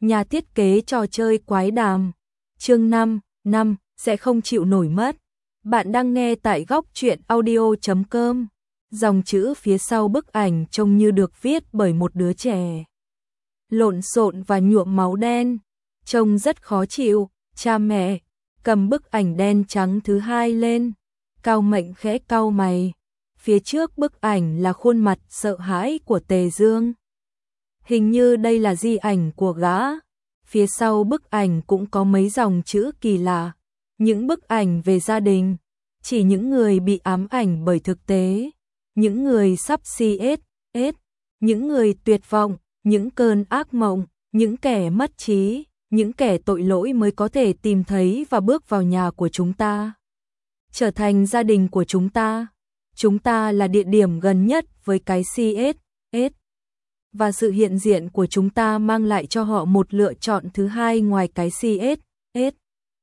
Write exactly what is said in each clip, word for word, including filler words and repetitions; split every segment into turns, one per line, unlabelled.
nhà thiết kế trò chơi quái đàm. Chương năm, năm sẽ không chịu nổi mất. Bạn đang nghe tại góc truyện audio chấm com. Dòng chữ phía sau bức ảnh trông như được viết bởi một đứa trẻ. Lộn xộn và nhuộm máu đen, trông rất khó chịu. Cha mẹ cầm bức ảnh đen trắng thứ hai lên, Cao Mệnh khẽ cau mày. Phía trước bức ảnh là khuôn mặt sợ hãi của Tề Dương. Hình như đây là di ảnh của gã. Phía sau bức ảnh cũng có mấy dòng chữ kỳ lạ. Những bức ảnh về gia đình, chỉ những người bị ám ảnh bởi thực tế, những người sắp xê ét ét, những người tuyệt vọng, những cơn ác mộng, những kẻ mất trí, những kẻ tội lỗi mới có thể tìm thấy và bước vào nhà của chúng ta, trở thành gia đình của chúng ta. Chúng ta là địa điểm gần nhất với cái xê ét ét, và sự hiện diện của chúng ta mang lại cho họ một lựa chọn thứ hai ngoài cái xê ét ét.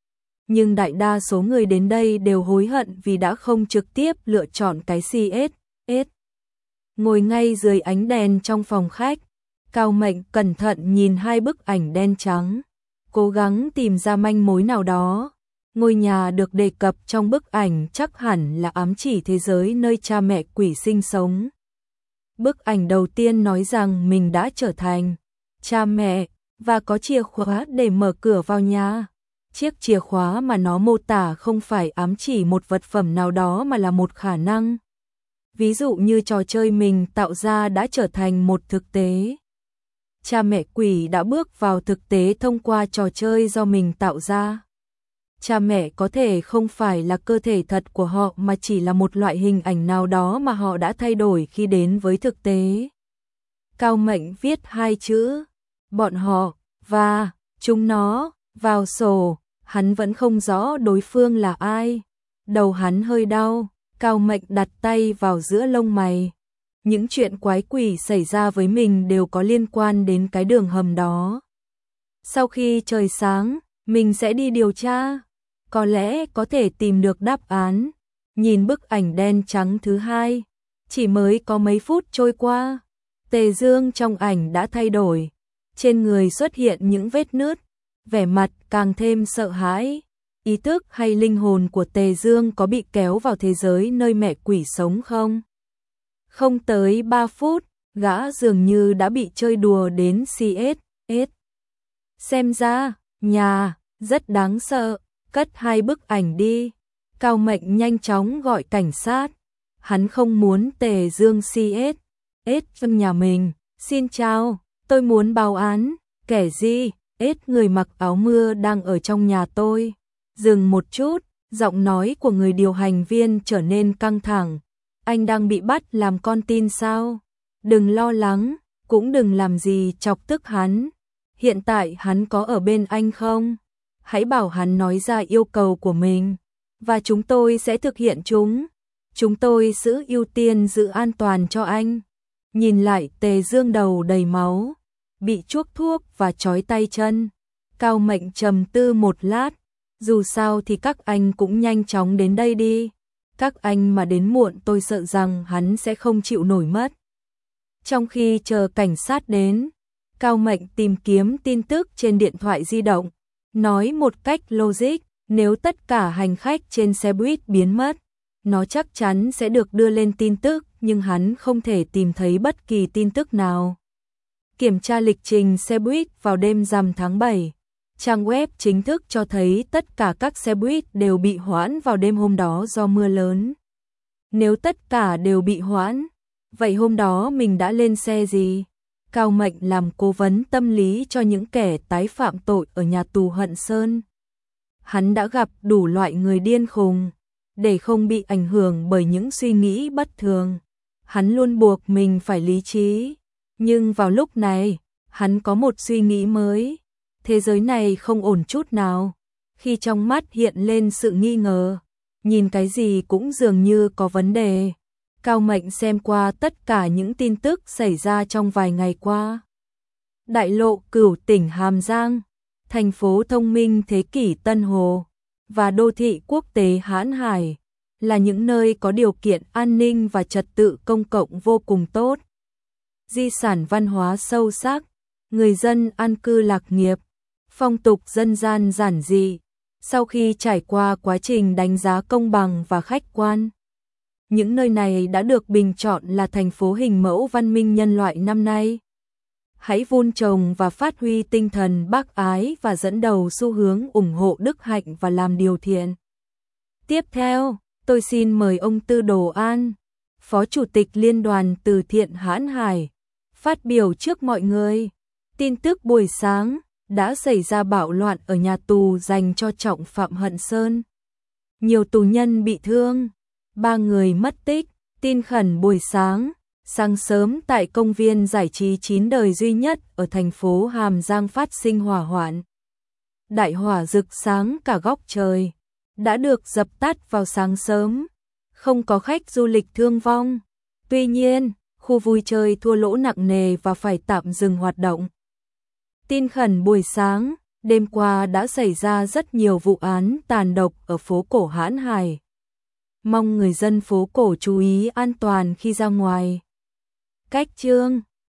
Nhưng đại đa số người đến đây đều hối hận vì đã không trực tiếp lựa chọn cái xê ét ét. Ngồi ngay dưới ánh đèn trong phòng khách, Cao Mệnh cẩn thận nhìn hai bức ảnh đen trắng, cố gắng tìm ra manh mối nào đó. Ngôi nhà được đề cập trong bức ảnh chắc hẳn là ám chỉ thế giới nơi cha mẹ quỷ sinh sống. Bức ảnh đầu tiên nói rằng mình đã trở thành cha mẹ và có chìa khóa để mở cửa vào nhà. Chiếc chìa khóa mà nó mô tả không phải ám chỉ một vật phẩm nào đó mà là một khả năng. Ví dụ như trò chơi mình tạo ra đã trở thành một thực tế. Cha mẹ quỷ đã bước vào thực tế thông qua trò chơi do mình tạo ra. Cha mẹ có thể không phải là cơ thể thật của họ mà chỉ là một loại hình ảnh nào đó mà họ đã thay đổi khi đến với thực tế. Cao Mệnh viết hai chữ, bọn họ, và, chúng nó, vào sổ. Hắn vẫn không rõ đối phương là ai. Đầu hắn hơi đau, Cao Mệnh đặt tay vào giữa lông mày. Những chuyện quái quỷ xảy ra với mình đều có liên quan đến cái đường hầm đó. Sau khi trời sáng, mình sẽ đi điều tra. Có lẽ có thể tìm được đáp án. Nhìn bức ảnh đen trắng thứ hai, chỉ mới có mấy phút trôi qua, Tề Dương trong ảnh đã thay đổi. Trên người xuất hiện những vết nứt, vẻ mặt càng thêm sợ hãi. Ý thức hay linh hồn của Tề Dương có bị kéo vào thế giới nơi mẹ quỷ sống không? Không tới ba phút, gã dường như đã bị chơi đùa đến xê ét ét. Xem ra, nhà, rất đáng sợ. Cất hai bức ảnh đi. Cao Mệnh nhanh chóng gọi cảnh sát. Hắn không muốn Tề Dương xê ét ét trong nhà mình. Xin chào, tôi muốn báo án. Kẻ gì? Ết người mặc áo mưa đang ở trong nhà tôi. Dừng một chút, giọng nói của người điều hành viên trở nên căng thẳng. Anh đang bị bắt làm con tin sao? Đừng lo lắng, cũng đừng làm gì chọc tức hắn. Hiện tại hắn có ở bên anh không? Hãy bảo hắn nói ra yêu cầu của mình, và chúng tôi sẽ thực hiện chúng. Chúng tôi giữ ưu tiên giữ an toàn cho anh. Nhìn lại Tề Dương đầu đầy máu, bị chuốc thuốc và trói tay chân. Cao Mệnh trầm tư một lát. Dù sao thì các anh cũng nhanh chóng đến đây đi. Các anh mà đến muộn tôi sợ rằng hắn sẽ không chịu nổi mất. Trong khi chờ cảnh sát đến, Cao Mệnh tìm kiếm tin tức trên điện thoại di động. Nói một cách logic, nếu tất cả hành khách trên xe buýt biến mất, nó chắc chắn sẽ được đưa lên tin tức, nhưng hắn không thể tìm thấy bất kỳ tin tức nào. Kiểm tra lịch trình xe buýt vào đêm rằm tháng bảy. Trang web chính thức cho thấy tất cả các xe buýt đều bị hoãn vào đêm hôm đó do mưa lớn. Nếu tất cả đều bị hoãn, vậy hôm đó mình đã lên xe gì? Cao Mệnh làm cố vấn tâm lý cho những kẻ tái phạm tội ở nhà tù Hận Sơn. Hắn đã gặp đủ loại người điên khùng. Để không bị ảnh hưởng bởi những suy nghĩ bất thường, hắn luôn buộc mình phải lý trí. Nhưng vào lúc này, hắn có một suy nghĩ mới. Thế giới này không ổn chút nào. Khi trong mắt hiện lên sự nghi ngờ, nhìn cái gì cũng dường như có vấn đề. Cao Mệnh xem qua tất cả những tin tức xảy ra trong vài ngày qua. Đại lộ Cửu tỉnh Hàm Giang, thành phố thông minh thế kỷ Tân Hồ và đô thị quốc tế Hãn Hải là những nơi có điều kiện an ninh và trật tự công cộng vô cùng tốt. Di sản văn hóa sâu sắc, người dân an cư lạc nghiệp, phong tục dân gian giản dị. Sau khi trải qua quá trình đánh giá công bằng và khách quan, những nơi này đã được bình chọn là thành phố hình mẫu văn minh nhân loại năm nay. Hãy vun trồng và phát huy tinh thần bác ái và dẫn đầu xu hướng ủng hộ đức hạnh và làm điều thiện. Tiếp theo, tôi xin mời ông Tư Đồ An, Phó Chủ tịch Liên đoàn Từ thiện Hãn Hải, phát biểu trước mọi người. Tin tức buổi sáng, đã xảy ra bạo loạn ở nhà tù dành cho trọng phạm Hận Sơn. Nhiều tù nhân bị thương, ba người mất tích. Tin khẩn buổi sáng, sáng sớm tại công viên giải trí chín đời duy nhất ở thành phố Hàm Giang phát sinh hỏa hoạn. Đại hỏa rực sáng cả góc trời, đã được dập tắt vào sáng sớm, không có khách du lịch thương vong. Tuy nhiên, khu vui chơi thua lỗ nặng nề và phải tạm dừng hoạt động. Tin khẩn buổi sáng, đêm qua đã xảy ra rất nhiều vụ án tàn độc ở phố cổ Hãn Hải. Mong người dân phố cổ chú ý an toàn khi ra ngoài. Cách chương